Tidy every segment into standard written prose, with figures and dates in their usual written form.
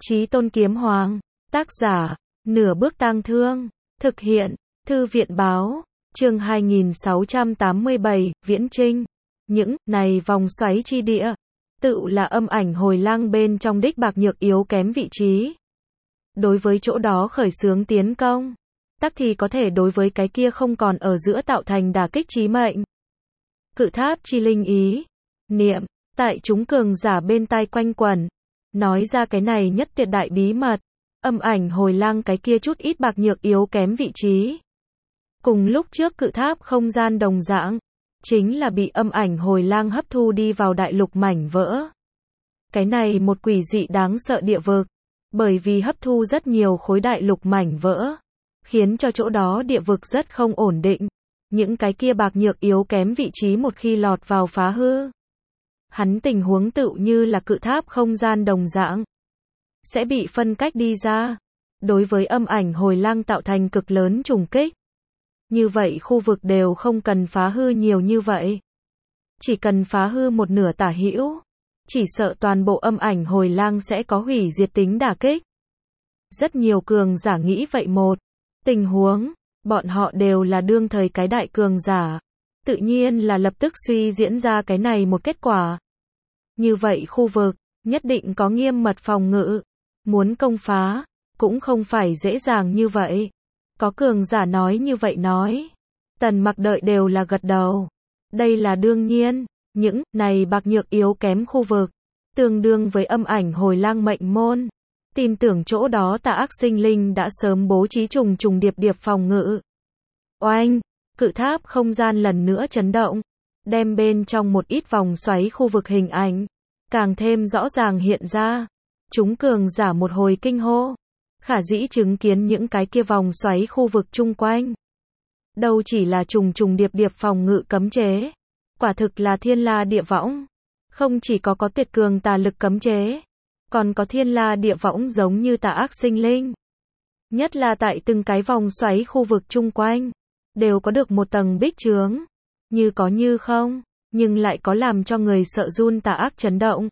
Chí Tôn Kiếm Hoàng. Tác giả, Nửa Bước Tang Thương. Thực hiện, Thư viện Báo. Chương 2687, Viễn Trinh. Những này vòng xoáy chi địa, tự là âm ảnh hồi lang bên trong đích bạc nhược yếu kém vị trí. Đối với chỗ đó khởi xướng tiến công, tắc thì có thể đối với cái kia không còn ở giữa tạo thành đả kích chí mệnh. Cự tháp chi linh ý, niệm, tại chúng cường giả bên tai quanh quẩn, nói ra cái này nhất tuyệt đại bí mật, âm ảnh hồi lang cái kia chút ít bạc nhược yếu kém vị trí. Cùng lúc trước cự tháp không gian đồng dạng, chính là bị âm ảnh hồi lang hấp thu đi vào đại lục mảnh vỡ. Cái này một quỷ dị đáng sợ địa vực, bởi vì hấp thu rất nhiều khối đại lục mảnh vỡ, khiến cho chỗ đó địa vực rất không ổn định. Những cái kia bạc nhược yếu kém vị trí một khi lọt vào phá hư, hắn tình huống tựu như là cự tháp không gian đồng dạng, sẽ bị phân cách đi ra, đối với âm ảnh hồi lang tạo thành cực lớn trùng kích. Như vậy khu vực đều không cần phá hư nhiều như vậy, chỉ cần phá hư một nửa tả hữu, chỉ sợ toàn bộ âm ảnh hồi lang sẽ có hủy diệt tính đả kích. Rất nhiều cường giả nghĩ vậy một tình huống, bọn họ đều là đương thời cái đại cường giả, tự nhiên là lập tức suy diễn ra cái này một kết quả. Như vậy khu vực, nhất định có nghiêm mật phòng ngự, muốn công phá, cũng không phải dễ dàng như vậy. Có cường giả nói như vậy nói, Tần Mặc đợi đều là gật đầu. Đây là đương nhiên, những này bạc nhược yếu kém khu vực, tương đương với âm ảnh hồi lang mệnh môn. Tin tưởng chỗ đó tà ác sinh linh đã sớm bố trí trùng trùng điệp điệp phòng ngự. Oanh, cự tháp không gian lần nữa chấn động, đem bên trong một ít vòng xoáy khu vực hình ảnh, càng thêm rõ ràng hiện ra. Chúng cường giả một hồi kinh hô, khả dĩ chứng kiến những cái kia vòng xoáy khu vực chung quanh. Đâu chỉ là trùng trùng điệp điệp phòng ngự cấm chế, quả thực là thiên la địa võng. Không chỉ có tuyệt cường tà lực cấm chế, còn có thiên la địa võng giống như tà ác sinh linh. Nhất là tại từng cái vòng xoáy khu vực chung quanh, đều có được một tầng bích chướng, như có như không, nhưng lại có làm cho người sợ run tà ác chấn động.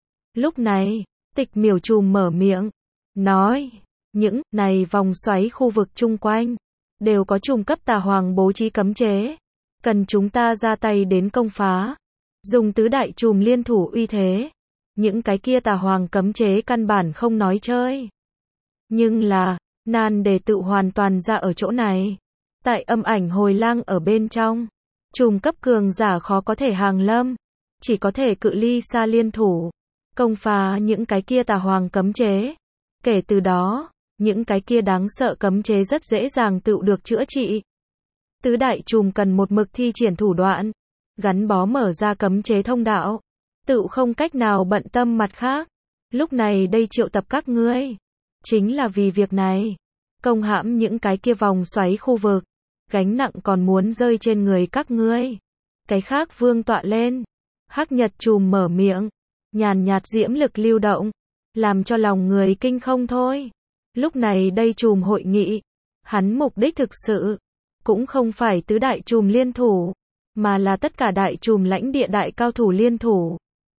Lúc này, Tịch Miểu Trùm mở miệng, nói, những này vòng xoáy khu vực chung quanh, đều có trùng cấp tà hoàng bố trí cấm chế, cần chúng ta ra tay đến công phá, dùng tứ đại trùm liên thủ uy thế. Những cái kia tà hoàng cấm chế căn bản không nói chơi. Nhưng là, nan đề tự hoàn toàn ra ở chỗ này. Tại âm ảnh hồi lang ở bên trong, trùm cấp cường giả khó có thể hàng lâm, chỉ có thể cự ly xa liên thủ, công phá những cái kia tà hoàng cấm chế. Kể từ đó, những cái kia đáng sợ cấm chế rất dễ dàng tự được chữa trị. Tứ đại trùm cần một mực thi triển thủ đoạn, gắn bó mở ra cấm chế thông đạo, tự không cách nào bận tâm mặt khác. Lúc này đây triệu tập các ngươi, chính là vì việc này. Công hãm những cái kia vòng xoáy khu vực, gánh nặng còn muốn rơi trên người các ngươi. Cái khác vương tọa lên, Hắc Nhật Trùm mở miệng, nhàn nhạt diễm lực lưu động, làm cho lòng người kinh không thôi. Lúc này đây trùm hội nghị, hắn mục đích thực sự, cũng không phải tứ đại trùm liên thủ, mà là tất cả đại trùm lãnh địa đại cao thủ liên thủ.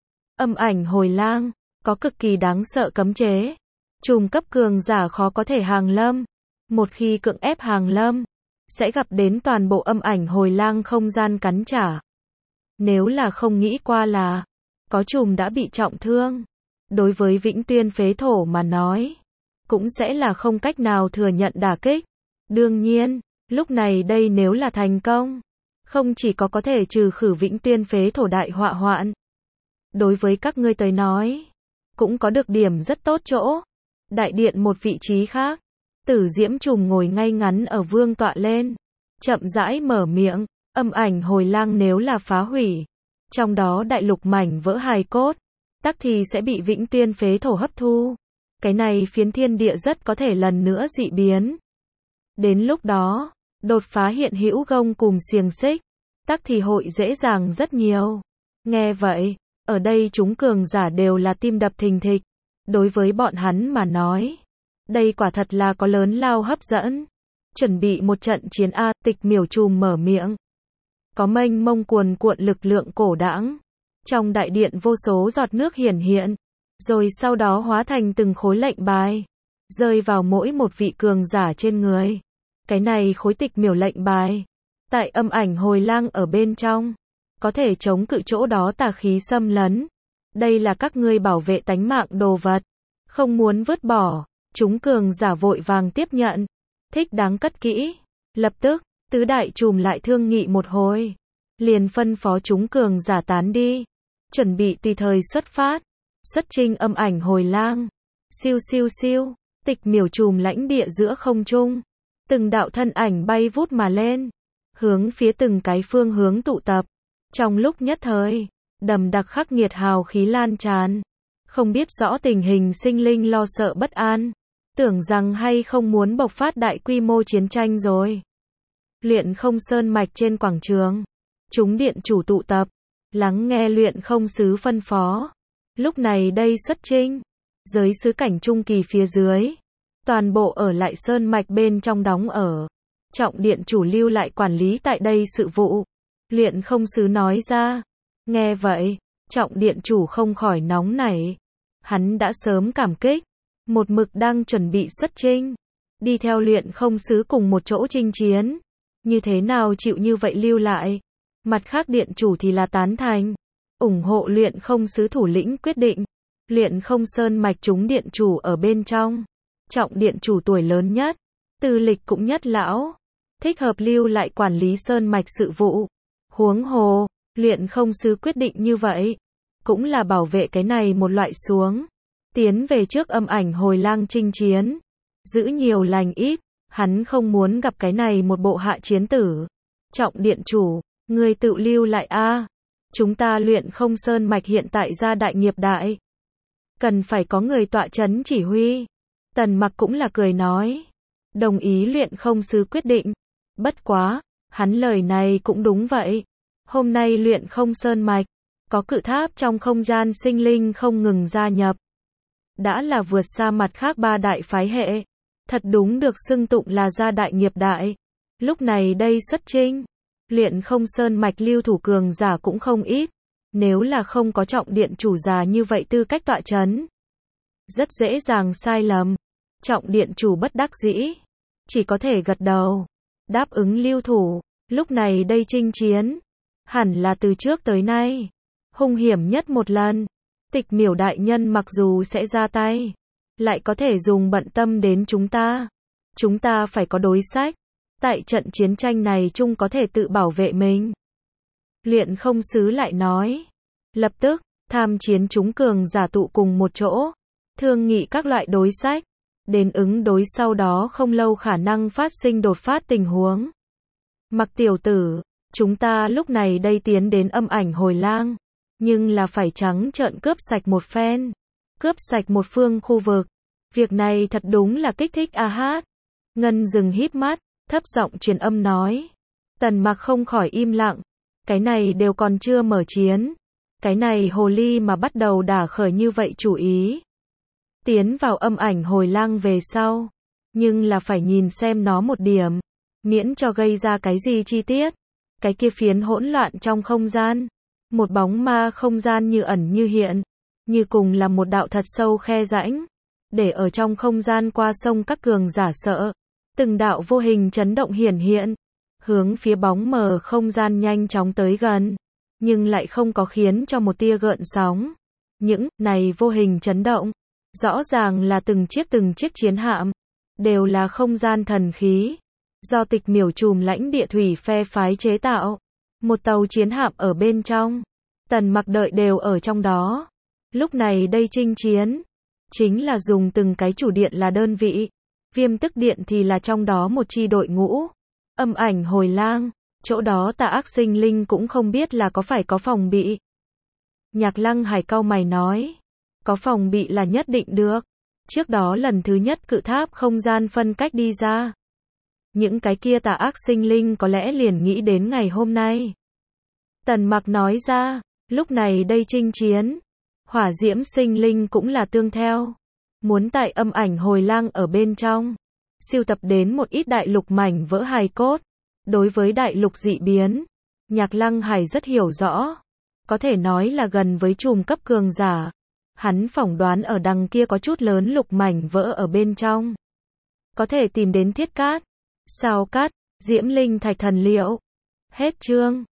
Âm ảnh hồi lang, có cực kỳ đáng sợ cấm chế. Trùm cấp cường giả khó có thể hàng lâm. Một khi cưỡng ép hàng lâm, sẽ gặp đến toàn bộ âm ảnh hồi lang không gian cắn trả. Nếu là không nghĩ qua là, có trùm đã bị trọng thương. Đối với Vĩnh Tuyên phế thổ mà nói, cũng sẽ là không cách nào thừa nhận đả kích. Đương nhiên, lúc này đây nếu là thành công, không chỉ có thể trừ khử Vĩnh Tuyên phế thổ đại họa hoạn. Đối với các ngươi tới nói, cũng có được điểm rất tốt chỗ. Đại điện một vị trí khác, Tử Diễm Trùm ngồi ngay ngắn ở vương tọa lên, chậm rãi mở miệng, âm ảnh hồi lang nếu là phá hủy, trong đó đại lục mảnh vỡ hài cốt, tắc thì sẽ bị Vĩnh Tuyên phế thổ hấp thu. Cái này phiến thiên địa rất có thể lần nữa dị biến. Đến lúc đó, đột phá hiện hữu gông cùm xiềng xích, tắc thì hội dễ dàng rất nhiều. Nghe vậy, ở đây chúng cường giả đều là tim đập thình thịch. Đối với bọn hắn mà nói, đây quả thật là có lớn lao hấp dẫn. Chuẩn bị một trận chiến A. Tịch Miểu Trùm mở miệng. Có mênh mông cuồn cuộn lực lượng cổ đãng. Trong đại điện vô số giọt nước hiển hiện, rồi sau đó hóa thành từng khối lệnh bài, rơi vào mỗi một vị cường giả trên người. Cái này khối tịch miểu lệnh bài, tại âm ảnh hồi lang ở bên trong, có thể chống cự chỗ đó tà khí xâm lấn. Đây là các ngươi bảo vệ tánh mạng đồ vật, không muốn vứt bỏ. Chúng cường giả vội vàng tiếp nhận, thích đáng cất kỹ. Lập tức, tứ đại trùm lại thương nghị một hồi, liền phân phó chúng cường giả tán đi, chuẩn bị tùy thời xuất phát, xuất chinh âm ảnh hồi lang. Siêu siêu siêu, tịch miểu trùm lãnh địa giữa không trung, từng đạo thân ảnh bay vút mà lên, hướng phía từng cái phương hướng tụ tập. Trong lúc nhất thời, đầm đặc khắc nghiệt hào khí lan tràn, không biết rõ tình hình sinh linh lo sợ bất an, tưởng rằng hay không muốn bộc phát đại quy mô chiến tranh rồi. Luyện Không Sơn mạch trên quảng trường, chúng điện chủ tụ tập, lắng nghe Luyện Không sứ phân phó. Lúc này đây xuất chinh, giới sứ cảnh trung kỳ phía dưới, toàn bộ ở lại sơn mạch bên trong đóng ở. Trọng điện chủ lưu lại quản lý tại đây sự vụ. Luyện Không sứ nói ra. Nghe vậy, trọng điện chủ không khỏi nóng nảy. Hắn đã sớm cảm kích, một mực đang chuẩn bị xuất chinh, đi theo Luyện Không sứ cùng một chỗ chinh chiến. Như thế nào chịu như vậy lưu lại. Mặt khác điện chủ thì là tán thành, ủng hộ Luyện Không sứ thủ lĩnh quyết định. Luyện Không Sơn mạch chúng điện chủ ở bên trong, trọng điện chủ tuổi lớn nhất, tư lịch cũng nhất lão, thích hợp lưu lại quản lý sơn mạch sự vụ. Huống hồ, Luyện Không sứ quyết định như vậy, cũng là bảo vệ cái này một loại xuống, tiến về trước âm ảnh hồi lang chinh chiến, giữ nhiều lành ít, hắn không muốn gặp cái này một bộ hạ chiến tử. Trọng điện chủ, người tự lưu lại a, chúng ta Luyện Không Sơn mạch hiện tại ra đại nghiệp đại, cần phải có người tọa chấn chỉ huy. Tần Mặc cũng là cười nói, đồng ý Luyện Không sứ quyết định. Bất quá, hắn lời này cũng đúng vậy. Hôm nay Luyện Không Sơn mạch, có cự tháp trong không gian sinh linh không ngừng gia nhập. Đã là vượt xa mặt khác ba đại phái hệ. Thật đúng được xưng tụng là gia đại nghiệp đại. Lúc này đây xuất chinh, Luyện Không Sơn mạch lưu thủ cường giả cũng không ít. Nếu là không có trọng điện chủ già như vậy tư cách tọa chấn, rất dễ dàng sai lầm. Trọng điện chủ bất đắc dĩ, chỉ có thể gật đầu, đáp ứng lưu thủ. Lúc này đây chinh chiến, hẳn là từ trước tới nay hung hiểm nhất một lần. Tịch miểu đại nhân mặc dù sẽ ra tay, lại có thể dùng bận tâm đến chúng ta. Chúng ta phải có đối sách, tại trận chiến tranh này chung có thể tự bảo vệ mình. Luyện Không sứ lại nói. Lập tức, tham chiến chúng cường giả tụ cùng một chỗ, thương nghị các loại đối sách, đến ứng đối sau đó không lâu khả năng phát sinh đột phát tình huống. Mặc tiểu tử, chúng ta lúc này đây tiến đến âm ảnh hồi lang, nhưng là phải trắng trợn cướp sạch một phen, cướp sạch một phương khu vực. Việc này thật đúng là kích thích a hát. Ngân dừng híp mắt, thấp giọng truyền âm nói. Tần Mặc không khỏi im lặng, cái này đều còn chưa mở chiến, cái này hồ ly mà bắt đầu đả khởi như vậy chủ ý. Tiến vào âm ảnh hồi lang về sau, nhưng là phải nhìn xem nó một điểm, miễn cho gây ra cái gì chi tiết. Cái kia phiến hỗn loạn trong không gian, một bóng ma không gian như ẩn như hiện, như cùng là một đạo thật sâu khe rãnh, để ở trong không gian qua sông các cường giả sợ. Từng đạo vô hình chấn động hiển hiện, hướng phía bóng mờ không gian nhanh chóng tới gần, nhưng lại không có khiến cho một tia gợn sóng. Những này vô hình chấn động, rõ ràng là từng chiếc chiến hạm, đều là không gian thần khí, do tịch miểu trùm lãnh địa thủy phe phái chế tạo. Một tàu chiến hạm ở bên trong, Tần Mặc đợi đều ở trong đó. Lúc này đây chinh chiến, chính là dùng từng cái chủ điện là đơn vị, Viêm Tức Điện thì là trong đó một chi đội ngũ. Âm ảnh hồi lang, chỗ đó tà ác sinh linh cũng không biết là có phải có phòng bị. Nhạc Lăng Hải cau mày nói, có phòng bị là nhất định được. Trước đó lần thứ nhất cự tháp không gian phân cách đi ra, những cái kia tà ác sinh linh có lẽ liền nghĩ đến ngày hôm nay. Tần Mặc nói ra, lúc này đây chinh chiến, hỏa diễm sinh linh cũng là tương theo. Muốn tại âm ảnh hồi lang ở bên trong, sưu tập đến một ít đại lục mảnh vỡ hài cốt. Đối với đại lục dị biến, Nhạc Lăng Hải rất hiểu rõ, có thể nói là gần với trùm cấp cường giả. Hắn phỏng đoán ở đằng kia có chút lớn lục mảnh vỡ ở bên trong. Có thể tìm đến thiết cát, sao cát, diễm linh thạch thần liệu. Hết chương.